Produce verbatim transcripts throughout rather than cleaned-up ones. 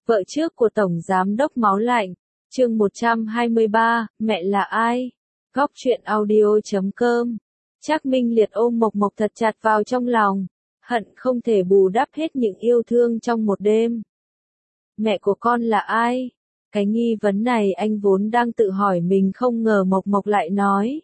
Vợ trước của Tổng Giám đốc Máu Lạnh, chương một trăm hai mươi ba, mẹ là ai? Góc truyện audio chấm com. Trác Minh Liệt ôm Mộc Mộc thật chặt vào trong lòng, hận không thể bù đắp hết những yêu thương trong một đêm. Mẹ của con là ai? Cái nghi vấn này anh vốn đang tự hỏi mình, không ngờ Mộc Mộc lại nói.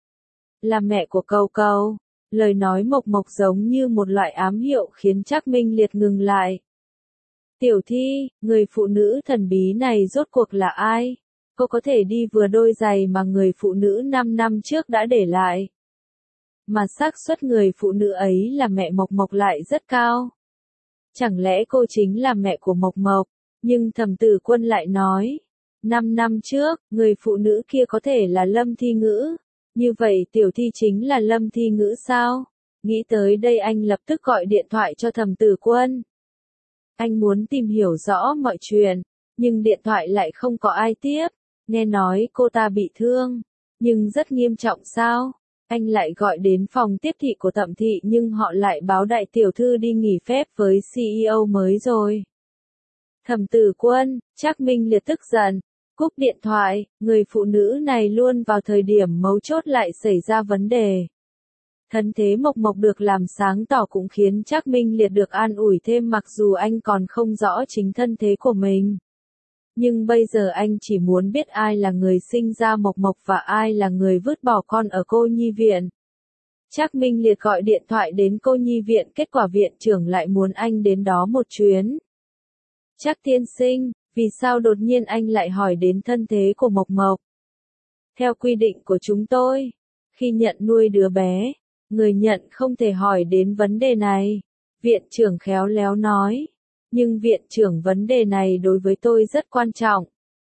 Là mẹ của Cầu Cầu. Lời nói Mộc Mộc giống như một loại ám hiệu khiến Trác Minh Liệt ngừng lại. Tiểu Thi, người phụ nữ thần bí này rốt cuộc là ai? Cô có thể đi vừa đôi giày mà người phụ nữ năm năm trước đã để lại. Mà xác suất người phụ nữ ấy là mẹ Mộc Mộc lại rất cao. Chẳng lẽ cô chính là mẹ của Mộc Mộc? Nhưng Thẩm Tử Quân lại nói, năm năm trước, người phụ nữ kia có thể là Lâm Thi Ngữ. Như vậy Tiểu Thi chính là Lâm Thi Ngữ sao? Nghĩ tới đây anh lập tức gọi điện thoại cho Thẩm Tử Quân. Anh muốn tìm hiểu rõ mọi chuyện, nhưng điện thoại lại không có ai tiếp. Nghe nói cô ta bị thương, nhưng rất nghiêm trọng sao? Anh lại gọi đến phòng tiếp thị của Thẩm thị nhưng họ lại báo đại tiểu thư đi nghỉ phép với xê e ô mới rồi. Thẩm Tử Quân, Trác Minh Liệt tức giận, cúp điện thoại, người phụ nữ này luôn vào thời điểm mấu chốt lại xảy ra vấn đề. Thân thế Mộc Mộc được làm sáng tỏ cũng khiến Trác Minh Liệt được an ủi thêm, mặc dù anh còn không rõ chính thân thế của mình. Nhưng bây giờ anh chỉ muốn biết ai là người sinh ra Mộc Mộc và ai là người vứt bỏ con ở cô nhi viện. Trác Minh Liệt gọi điện thoại đến cô nhi viện, kết quả viện trưởng lại muốn anh đến đó một chuyến. Trác tiên sinh, vì sao đột nhiên anh lại hỏi đến thân thế của Mộc Mộc? Theo quy định của chúng tôi, khi nhận nuôi đứa bé, người nhận không thể hỏi đến vấn đề này. Viện trưởng khéo léo nói. Nhưng viện trưởng, vấn đề này đối với tôi rất quan trọng.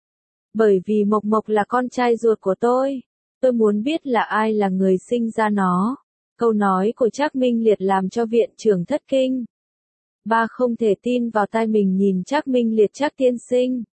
Bởi vì Mộc Mộc là con trai ruột của tôi. Tôi muốn biết là ai là người sinh ra nó. Câu nói của Trác Minh Liệt làm cho viện trưởng thất kinh. Ba không thể tin vào tai mình, nhìn Trác Minh Liệt. Trác tiên sinh,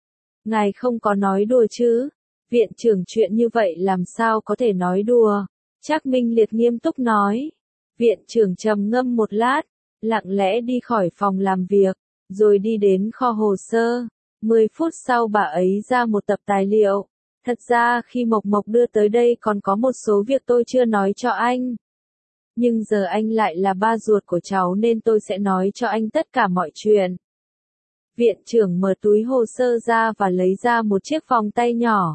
ngài không có nói đùa chứ? Viện trưởng, chuyện như vậy làm sao có thể nói đùa? Trác Minh Liệt nghiêm túc nói. Viện trưởng trầm ngâm một lát, lặng lẽ đi khỏi phòng làm việc, rồi đi đến kho hồ sơ. Mười phút sau bà ấy ra một tập tài liệu. Thật ra khi Mộc Mộc đưa tới đây còn có một số việc tôi chưa nói cho anh. Nhưng giờ anh lại là ba ruột của cháu nên tôi sẽ nói cho anh tất cả mọi chuyện. Viện trưởng mở túi hồ sơ ra và lấy ra một chiếc vòng tay nhỏ.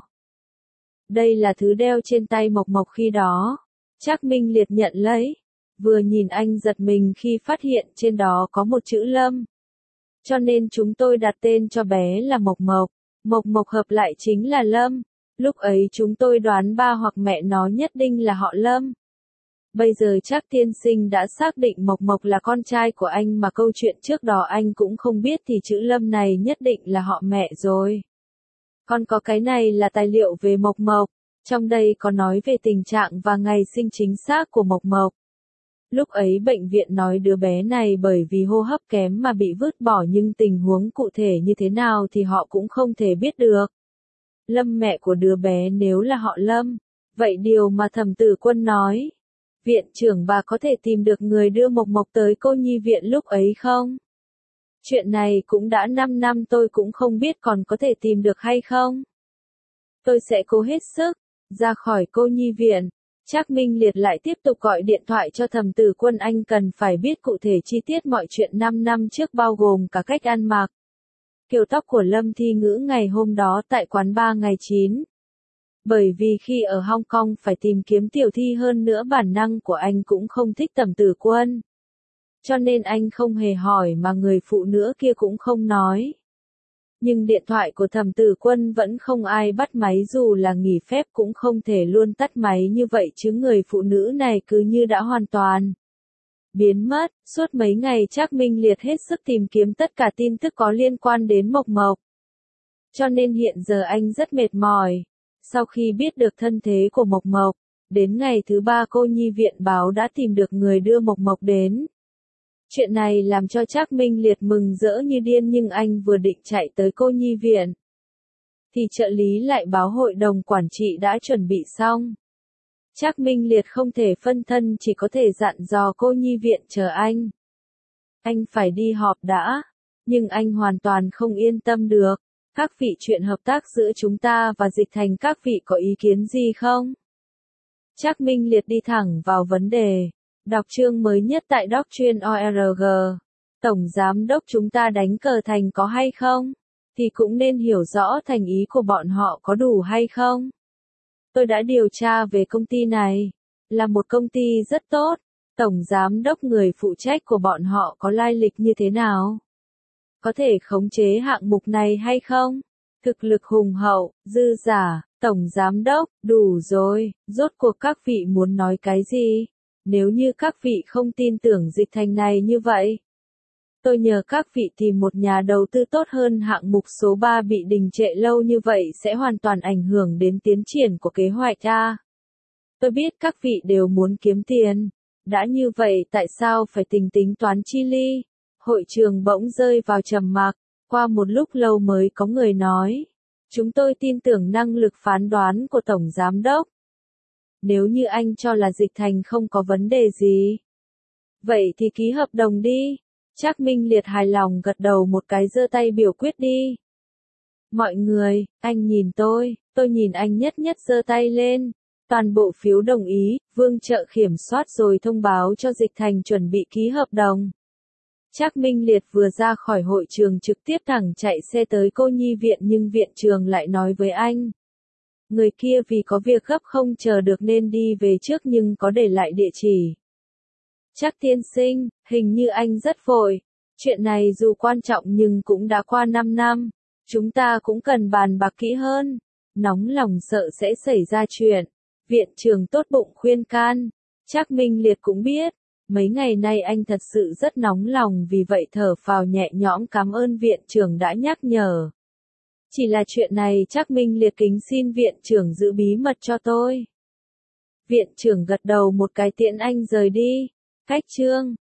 Đây là thứ đeo trên tay Mộc Mộc khi đó. Trác Minh Liệt nhận lấy. Vừa nhìn anh giật mình khi phát hiện trên đó có một chữ Lâm. Cho nên chúng tôi đặt tên cho bé là Mộc Mộc. Mộc Mộc hợp lại chính là Lâm. Lúc ấy chúng tôi đoán ba hoặc mẹ nó nhất định là họ Lâm. Bây giờ Trác tiên sinh đã xác định Mộc Mộc là con trai của anh mà câu chuyện trước đó anh cũng không biết thì chữ Lâm này nhất định là họ mẹ rồi. Còn có cái này là tài liệu về Mộc Mộc. Trong đây có nói về tình trạng và ngày sinh chính xác của Mộc Mộc. Lúc ấy bệnh viện nói đứa bé này bởi vì hô hấp kém mà bị vứt bỏ, nhưng tình huống cụ thể như thế nào thì họ cũng không thể biết được. Lâm mẹ của đứa bé nếu là họ Lâm, vậy điều mà Thẩm Tử Quân nói. Viện trưởng, bà có thể tìm được người đưa Mộc Mộc tới cô nhi viện lúc ấy không? Chuyện này cũng đã năm năm, tôi cũng không biết còn có thể tìm được hay không. Tôi sẽ cố hết sức. Ra khỏi cô nhi viện, Trác Minh Liệt lại tiếp tục gọi điện thoại cho Thẩm Tử Quân. Anh cần phải biết cụ thể chi tiết mọi chuyện năm năm trước, bao gồm cả cách ăn mặc, kiểu tóc của Lâm Thi Ngữ ngày hôm đó tại quán bar ngày chín. Bởi vì khi ở Hong Kong phải tìm kiếm Tiểu Thi, hơn nữa bản năng của anh cũng không thích Thẩm Tử Quân. Cho nên anh không hề hỏi mà người phụ nữ kia cũng không nói. Nhưng điện thoại của Thẩm Tử Quân vẫn không ai bắt máy, dù là nghỉ phép cũng không thể luôn tắt máy như vậy chứ, người phụ nữ này cứ như đã hoàn toàn biến mất. Suốt mấy ngày Trác Minh Liệt hết sức tìm kiếm tất cả tin tức có liên quan đến Mộc Mộc. Cho nên hiện giờ anh rất mệt mỏi. Sau khi biết được thân thế của Mộc Mộc, đến ngày thứ ba cô nhi viện báo đã tìm được người đưa Mộc Mộc đến. Chuyện này làm cho Trác Minh Liệt mừng rỡ như điên, nhưng anh vừa định chạy tới cô nhi viện thì trợ lý lại báo hội đồng quản trị đã chuẩn bị xong. Trác Minh Liệt không thể phân thân, chỉ có thể dặn dò cô nhi viện chờ anh. Anh phải đi họp đã. Nhưng anh hoàn toàn không yên tâm được. Các vị chuyện hợp tác giữa chúng ta và Dịch Thành các vị có ý kiến gì không? Trác Minh Liệt đi thẳng vào vấn đề. Đọc chương mới nhất tại doc chuyên o rờ giê. Tổng Giám đốc chúng ta đánh cờ thành có hay không? Thì cũng nên hiểu rõ thành ý của bọn họ có đủ hay không? Tôi đã điều tra về công ty này. Là một công ty rất tốt. Tổng Giám đốc người phụ trách của bọn họ có lai lịch như thế nào? Có thể khống chế hạng mục này hay không? Thực lực hùng hậu, dư giả, Tổng Giám đốc, đủ rồi, rốt cuộc các vị muốn nói cái gì? Nếu như các vị không tin tưởng Dịch Thành này như vậy, tôi nhờ các vị tìm một nhà đầu tư tốt hơn. Hạng mục số ba bị đình trệ lâu như vậy sẽ hoàn toàn ảnh hưởng đến tiến triển của kế hoạch A. Tôi biết các vị đều muốn kiếm tiền. Đã như vậy tại sao phải tính tính toán chi ly? Hội trường bỗng rơi vào trầm mặc. Qua một lúc lâu mới có người nói. Chúng tôi tin tưởng năng lực phán đoán của Tổng Giám đốc. Nếu như anh cho là Dịch Thành không có vấn đề gì, vậy thì ký hợp đồng đi. Trác Minh Liệt hài lòng gật đầu một cái, giơ tay biểu quyết đi. Mọi người, anh nhìn tôi, tôi nhìn anh, nhất nhất giơ tay lên. Toàn bộ phiếu đồng ý, Vương Trợ kiểm soát rồi thông báo cho Dịch Thành chuẩn bị ký hợp đồng. Trác Minh Liệt vừa ra khỏi hội trường trực tiếp thẳng chạy xe tới cô nhi viện, nhưng viện trường lại nói với anh. Người kia vì có việc gấp không chờ được nên đi về trước nhưng có để lại địa chỉ. Trác tiên sinh, hình như anh rất vội. Chuyện này dù quan trọng nhưng cũng đã qua năm năm. Chúng ta cũng cần bàn bạc kỹ hơn. Nóng lòng sợ sẽ xảy ra chuyện. Viện trưởng tốt bụng khuyên can. Trác Minh Liệt cũng biết. Mấy ngày nay anh thật sự rất nóng lòng, vì vậy thở phào nhẹ nhõm cảm ơn viện trưởng đã nhắc nhở. Chỉ là chuyện này Trác Minh Liệt kính xin viện trưởng giữ bí mật cho tôi. Viện trưởng gật đầu một cái tiễn anh rời đi. Cách chương